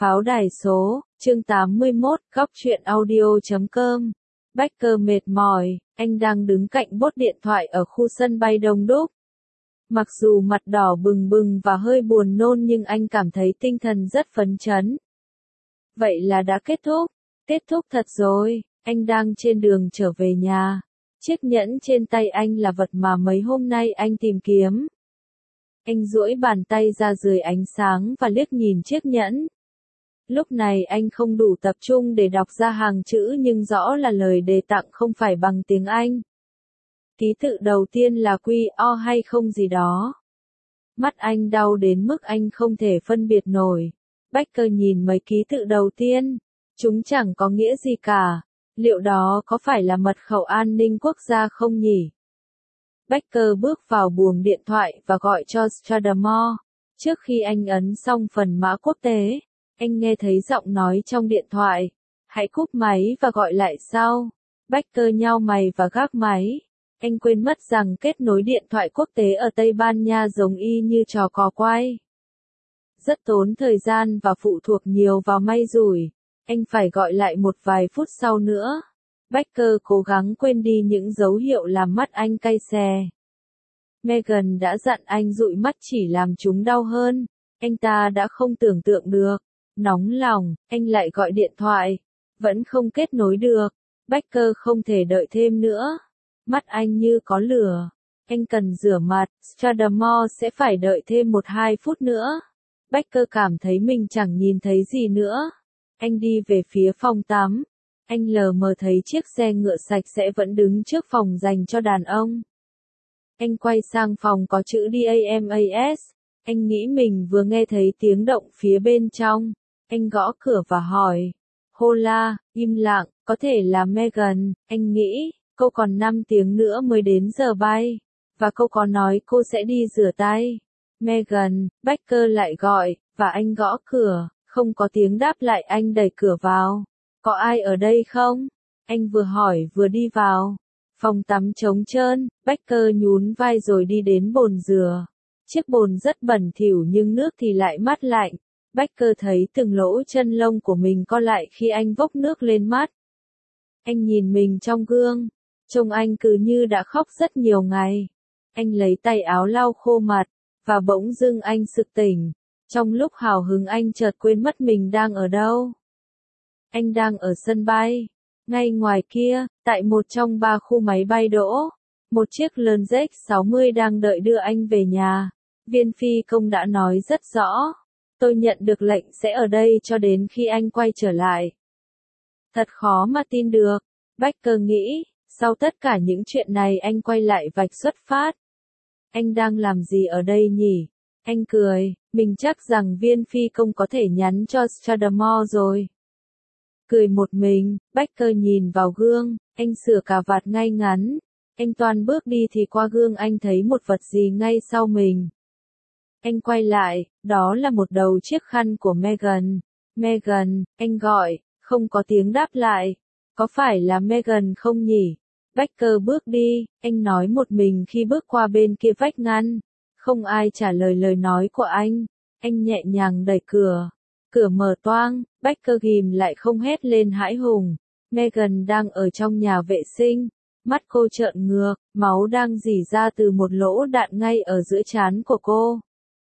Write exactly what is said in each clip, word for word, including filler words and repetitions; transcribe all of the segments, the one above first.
Pháo đài số, chương tám mươi mốt, góc truyện audio chấm com. Becker mệt mỏi, anh đang đứng cạnh bốt điện thoại ở khu sân bay đông đúc. Mặc dù mặt đỏ bừng bừng và hơi buồn nôn nhưng anh cảm thấy tinh thần rất phấn chấn. Vậy là đã kết thúc, kết thúc thật rồi, anh đang trên đường trở về nhà. Chiếc nhẫn trên tay anh là vật mà mấy hôm nay anh tìm kiếm. Anh duỗi bàn tay ra dưới ánh sáng và liếc nhìn chiếc nhẫn. Lúc này anh không đủ tập trung để đọc ra hàng chữ nhưng rõ là lời đề tặng không phải bằng tiếng Anh. Ký tự đầu tiên là Q O hay không gì đó. Mắt anh đau đến mức anh không thể phân biệt nổi. Becker nhìn mấy ký tự đầu tiên. Chúng chẳng có nghĩa gì cả. Liệu đó có phải là mật khẩu an ninh quốc gia không nhỉ? Becker bước vào buồng điện thoại và gọi cho Stradamore. Trước khi anh ấn xong phần mã quốc tế, anh nghe thấy giọng nói trong điện thoại. Hãy cúp máy và gọi lại sau. Becker nhao mày và gác máy. Anh quên mất rằng kết nối điện thoại quốc tế ở Tây Ban Nha giống y như trò cò quay. Rất tốn thời gian và phụ thuộc nhiều vào may rủi. Anh phải gọi lại một vài phút sau nữa. Becker cố gắng quên đi những dấu hiệu làm mắt anh cay xè. Megan đã dặn anh dụi mắt chỉ làm chúng đau hơn. Anh ta đã không tưởng tượng được. Nóng lòng, anh lại gọi điện thoại. Vẫn không kết nối được. Becker không thể đợi thêm nữa. Mắt anh như có lửa. Anh cần rửa mặt. Stradamore sẽ phải đợi thêm một hai phút nữa. Becker cảm thấy mình chẳng nhìn thấy gì nữa. Anh đi về phía phòng tắm. Anh lờ mờ thấy chiếc xe ngựa sạch sẽ vẫn đứng trước phòng dành cho đàn ông. Anh quay sang phòng có chữ DAMAS. Anh nghĩ mình vừa nghe thấy tiếng động phía bên trong. Anh gõ cửa và hỏi. Hola, im lặng, có thể là Megan. Anh nghĩ, cô còn năm tiếng nữa mới đến giờ bay. Và cô có nói cô sẽ đi rửa tay. Megan, Becker lại gọi, và anh gõ cửa. Không có tiếng đáp lại anh đẩy cửa vào. Có ai ở đây không? Anh vừa hỏi vừa đi vào. Phòng tắm trống trơn, Becker nhún vai rồi đi đến bồn rửa. Chiếc bồn rất bẩn thỉu nhưng nước thì lại mát lạnh. Becker thấy từng lỗ chân lông của mình co lại khi anh vốc nước lên mắt. Anh nhìn mình trong gương. Trông anh cứ như đã khóc rất nhiều ngày. Anh lấy tay áo lau khô mặt. Và bỗng dưng anh sực tỉnh. Trong lúc hào hứng anh chợt quên mất mình đang ở đâu. Anh đang ở sân bay. Ngay ngoài kia, tại một trong ba khu máy bay đỗ. Một chiếc Learjet sáu mươi đang đợi đưa anh về nhà. Viên phi công đã nói rất rõ. Tôi nhận được lệnh sẽ ở đây cho đến khi anh quay trở lại. Thật khó mà tin được. Becker nghĩ, sau tất cả những chuyện này anh quay lại vạch xuất phát. Anh đang làm gì ở đây nhỉ? Anh cười, mình chắc rằng viên phi công có thể nhắn cho Stradamore rồi. Cười một mình, Becker nhìn vào gương, anh sửa cà vạt ngay ngắn. Anh toan bước đi thì qua gương anh thấy một vật gì ngay sau mình. Anh quay lại, đó là một đầu chiếc khăn của Megan. Megan, anh gọi, không có tiếng đáp lại. Có phải là Megan không nhỉ? Becker bước đi, anh nói một mình khi bước qua bên kia vách ngăn. Không ai trả lời lời nói của anh. Anh nhẹ nhàng đẩy cửa. Cửa mở toang, Becker ghim lại không hét lên hãi hùng. Megan đang ở trong nhà vệ sinh. Mắt cô trợn ngược, máu đang rỉ ra từ một lỗ đạn ngay ở giữa trán của cô.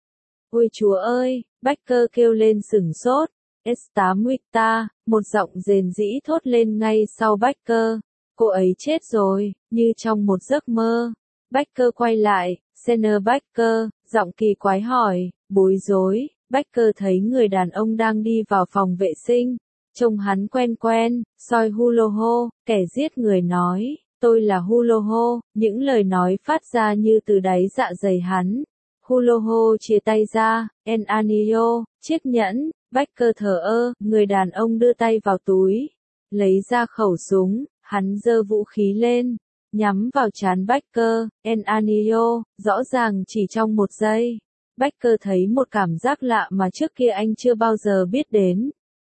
Ôi chúa ơi, Becker kêu lên sửng sốt. Estamita, một giọng rền rĩ thốt lên ngay sau Becker. Cô ấy chết rồi, như trong một giấc mơ. Becker quay lại, Senator Becker, giọng kỳ quái hỏi, bối rối. Becker thấy người đàn ông đang đi vào phòng vệ sinh. Trông hắn quen quen, soi Huloho, kẻ giết người nói, tôi là Huloho, những lời nói phát ra như từ đáy dạ dày hắn. Huloho chia tay ra, En Anillo, chiếc nhẫn, Becker thờ ơ, người đàn ông đưa tay vào túi, lấy ra khẩu súng, hắn giơ vũ khí lên, nhắm vào trán Becker, En Anillo, rõ ràng chỉ trong một giây. Becker thấy một cảm giác lạ mà trước kia anh chưa bao giờ biết đến.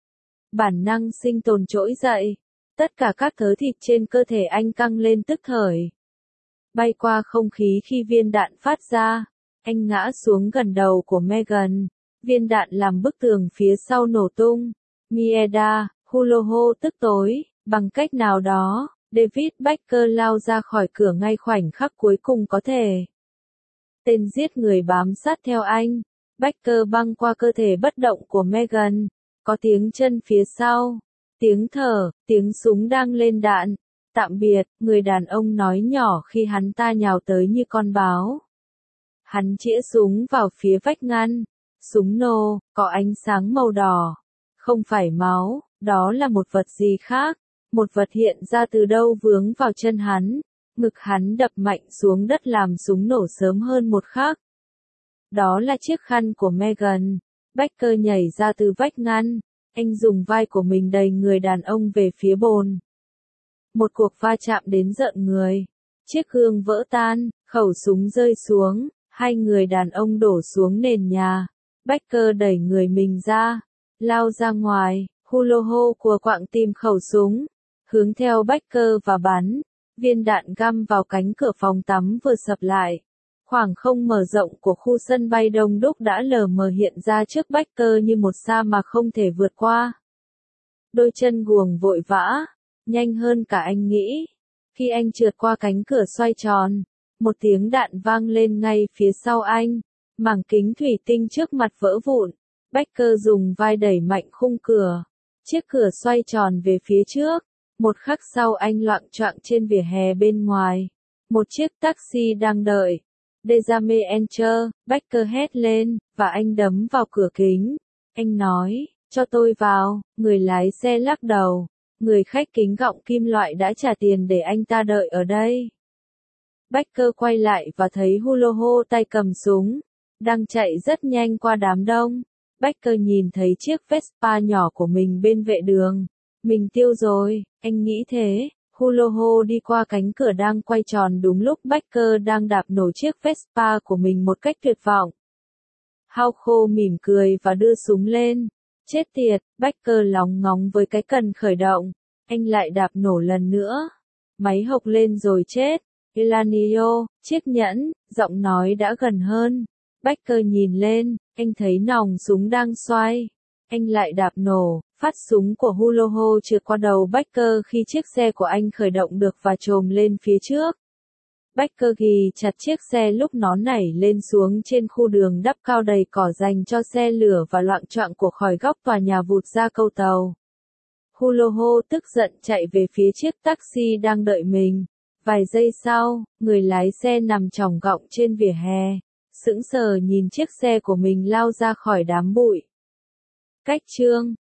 Bản năng sinh tồn trỗi dậy. Tất cả các thớ thịt trên cơ thể anh căng lên tức thời. Bay qua không khí khi viên đạn phát ra. Anh ngã xuống gần đầu của Megan. viên đạn làm bức tường phía sau nổ tung. Maeda, Huloho tức tối, bằng cách nào đó, David Baker lao ra khỏi cửa ngay khoảnh khắc cuối cùng có thể. Tên giết người bám sát theo anh. Baker băng qua cơ thể bất động của Megan. Có tiếng chân phía sau. Tiếng thở, tiếng súng đang lên đạn. Tạm biệt, người đàn ông nói nhỏ khi hắn ta nhào tới như con báo. Hắn chĩa súng vào phía vách ngăn. Súng nổ, có ánh sáng màu đỏ. Không phải máu, đó là một vật gì khác. Một vật hiện ra từ đâu vướng vào chân hắn. Ngực hắn đập mạnh xuống đất làm súng nổ sớm hơn một khắc. Đó là chiếc khăn của Megan. Baker nhảy ra từ vách ngăn. Anh dùng vai của mình đẩy người đàn ông về phía bồn. Một cuộc va chạm đến rợn người. Chiếc gương vỡ tan, khẩu súng rơi xuống, hai người đàn ông đổ xuống nền nhà. Baker đẩy người mình ra, lao ra ngoài, Huloho của quạng tìm khẩu súng, hướng theo Baker và bắn. Viên đạn găm vào cánh cửa phòng tắm vừa sập lại. Khoảng không mở rộng của khu sân bay Đông Đúc đã lờ mờ hiện ra trước Baker như một sa mạc không thể vượt qua. Đôi chân guồng vội vã, nhanh hơn cả anh nghĩ. Khi anh trượt qua cánh cửa xoay tròn, một tiếng đạn vang lên ngay phía sau anh. Mảng kính thủy tinh trước mặt vỡ vụn. Baker dùng vai đẩy mạnh khung cửa. Chiếc cửa xoay tròn về phía trước. Một khắc sau anh loạng choạng trên vỉa hè bên ngoài. Một chiếc taxi đang đợi. Dejame enter, Baker hét lên, và anh đấm vào cửa kính. Anh nói, cho tôi vào, người lái xe lắc đầu. Người khách kính gọng kim loại đã trả tiền để anh ta đợi ở đây. Baker quay lại và thấy Huloho tay cầm súng, đang chạy rất nhanh qua đám đông. Baker nhìn thấy chiếc Vespa nhỏ của mình bên vệ đường. Mình tiêu rồi, anh nghĩ thế. Huloho đi qua cánh cửa đang quay tròn đúng lúc Baker đang đạp nổ chiếc Vespa của mình một cách tuyệt vọng. Hauko mỉm cười và đưa súng lên. Chết tiệt, Baker lóng ngóng với cái cần khởi động. Anh lại đạp nổ lần nữa. Máy hộc lên rồi chết. Elanio, chiếc nhẫn, giọng nói đã gần hơn. Baker nhìn lên, anh thấy nòng súng đang xoay. Anh lại đạp nổ, phát súng của Huloho trượt qua đầu Baker khi chiếc xe của anh khởi động được và chồm lên phía trước. Baker ghì chặt chiếc xe lúc nó nảy lên xuống trên khu đường đắp cao đầy cỏ dành cho xe lửa và loạng choạng của khỏi góc tòa nhà vụt ra câu tàu. Huloho tức giận chạy về phía chiếc taxi đang đợi mình. Vài giây sau, người lái xe nằm chỏng gọng trên vỉa hè, sững sờ nhìn chiếc xe của mình lao ra khỏi đám bụi. Cách chương